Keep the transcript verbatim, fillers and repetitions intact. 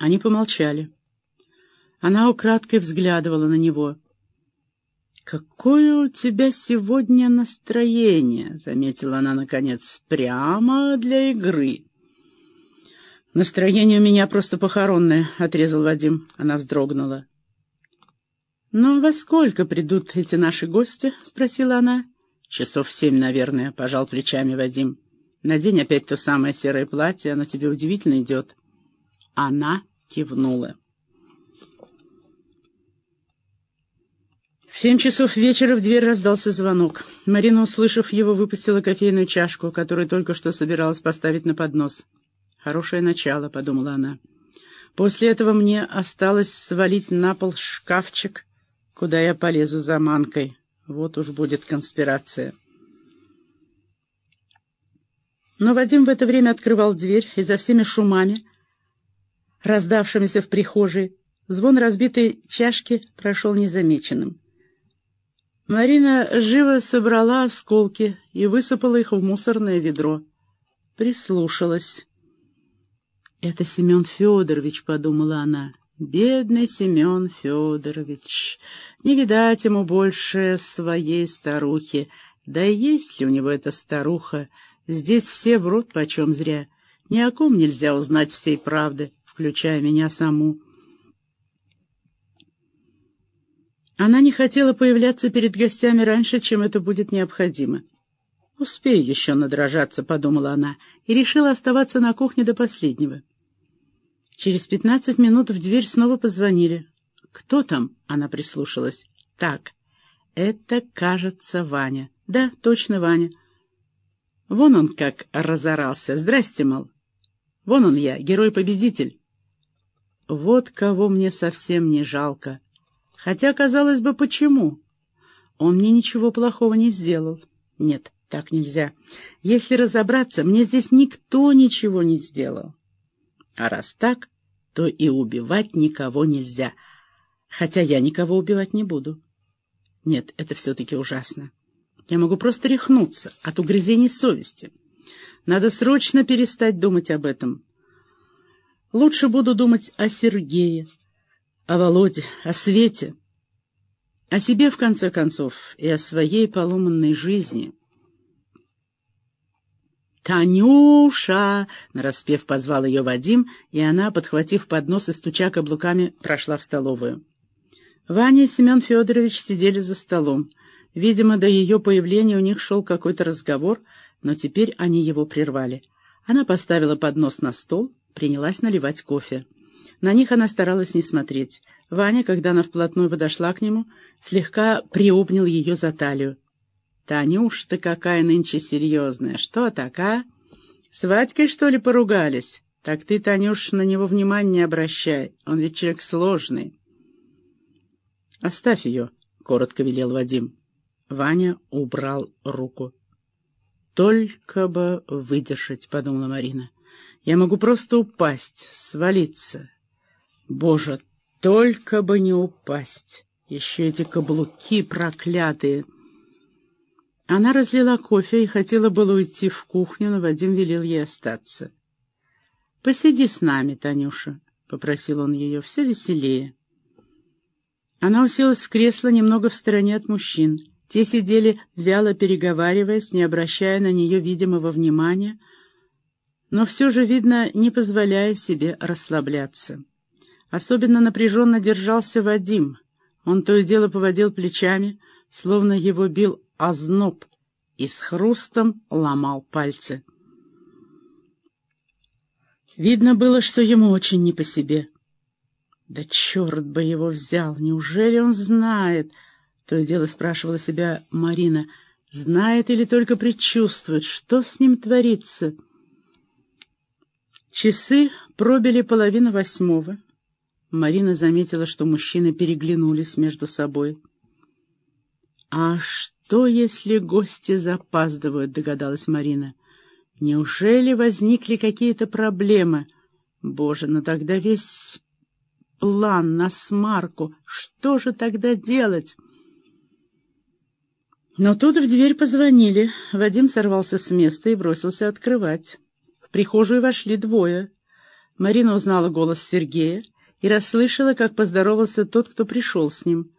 Они помолчали. Она украдкой взглядывала на него. «Какое у тебя сегодня настроение?» — заметила она, наконец, — «прямо для игры». «Настроение у меня просто похоронное», — отрезал Вадим. Она вздрогнула. «Ну, во сколько придут эти наши гости?» — спросила она. «Часов семь, наверное», — пожал плечами Вадим. «Надень опять то самое серое платье, оно тебе удивительно идет». Она кивнула. В семь часов вечера в дверь раздался звонок. Марина, услышав его, выпустила кофейную чашку, которую только что собиралась поставить на поднос. «Хорошее начало», — подумала она. «После этого мне осталось свалить на пол шкафчик, куда я полезу за манкой. Вот уж будет конспирация». Но Вадим в это время открывал дверь, и за всеми шумами, раздавшимися в прихожей, звон разбитой чашки прошел незамеченным. Марина живо собрала осколки и высыпала их в мусорное ведро. Прислушалась. «Это Семен Федорович», — подумала она. «Бедный Семен Федорович. Не видать ему больше своей старухи. Да и есть ли у него эта старуха? Здесь все врут почем зря. Ни о ком нельзя узнать всей правды, включая меня саму». Она не хотела появляться перед гостями раньше, чем это будет необходимо. «Успею еще надрожаться», — подумала она, и решила оставаться на кухне до последнего. Через пятнадцать минут в дверь снова позвонили. «Кто там?» — она прислушалась. «Так, это, кажется, Ваня». «Да, точно, Ваня». Вон он как разорался. «Здрасте, мол». «Вон он я, герой-победитель». «Вот кого мне совсем не жалко. Хотя, казалось бы, почему? Он мне ничего плохого не сделал. Нет, так нельзя. Если разобраться, мне здесь никто ничего не сделал. А раз так, то и убивать никого нельзя. Хотя я никого убивать не буду. Нет, это все-таки ужасно. Я могу просто рехнуться от угрызений совести. Надо срочно перестать думать об этом. Лучше буду думать о Сергее, о Володе, о Свете, о себе, в конце концов, и о своей поломанной жизни. «Танюша!» — нараспев позвал ее Вадим, и она, подхватив поднос и стуча каблуками, прошла в столовую. Ваня и Семен Федорович сидели за столом. Видимо, до ее появления у них шел какой-то разговор, но теперь они его прервали. Она поставила поднос на стол, принялась наливать кофе. На них она старалась не смотреть. Ваня, когда она вплотную подошла к нему, слегка приобнял ее за талию. «Танюш, ты какая нынче серьезная! Что так, а? С Вадькой, что ли, поругались? Так ты, Танюш, на него внимания не обращай, он ведь человек сложный». «Оставь ее», — коротко велел Вадим. Ваня убрал руку. «Только бы выдержать», — подумала Марина. «Я могу просто упасть, свалиться. Боже, только бы не упасть. Еще эти каблуки проклятые». Она разлила кофе и хотела было уйти в кухню, но Вадим велел ей остаться. «Посиди с нами, Танюша», — попросил он ее, — «все веселее». Она уселась в кресло немного в стороне от мужчин. Те сидели, вяло переговариваясь, не обращая на нее видимого внимания, но все же, видно, не позволяя себе расслабляться. Особенно напряженно держался Вадим. Он то и дело поводил плечами, словно его бил озноб, и с хрустом ломал пальцы. Видно было, что ему очень не по себе. «Да черт бы его взял! Неужели он знает?» — то и дело спрашивала себя Марина. «Знает или только предчувствует? Что с ним творится?» Часы пробили половину восьмого. Марина заметила, что мужчины переглянулись между собой. «А что, если гости запаздывают?» — догадалась Марина. «Неужели возникли какие-то проблемы? Боже, ну тогда весь план на смарку. Что же тогда делать?» Но тут в дверь позвонили. Вадим сорвался с места и бросился открывать. В прихожую вошли двое. Марина узнала голос Сергея и расслышала, как поздоровался тот, кто пришел с ним.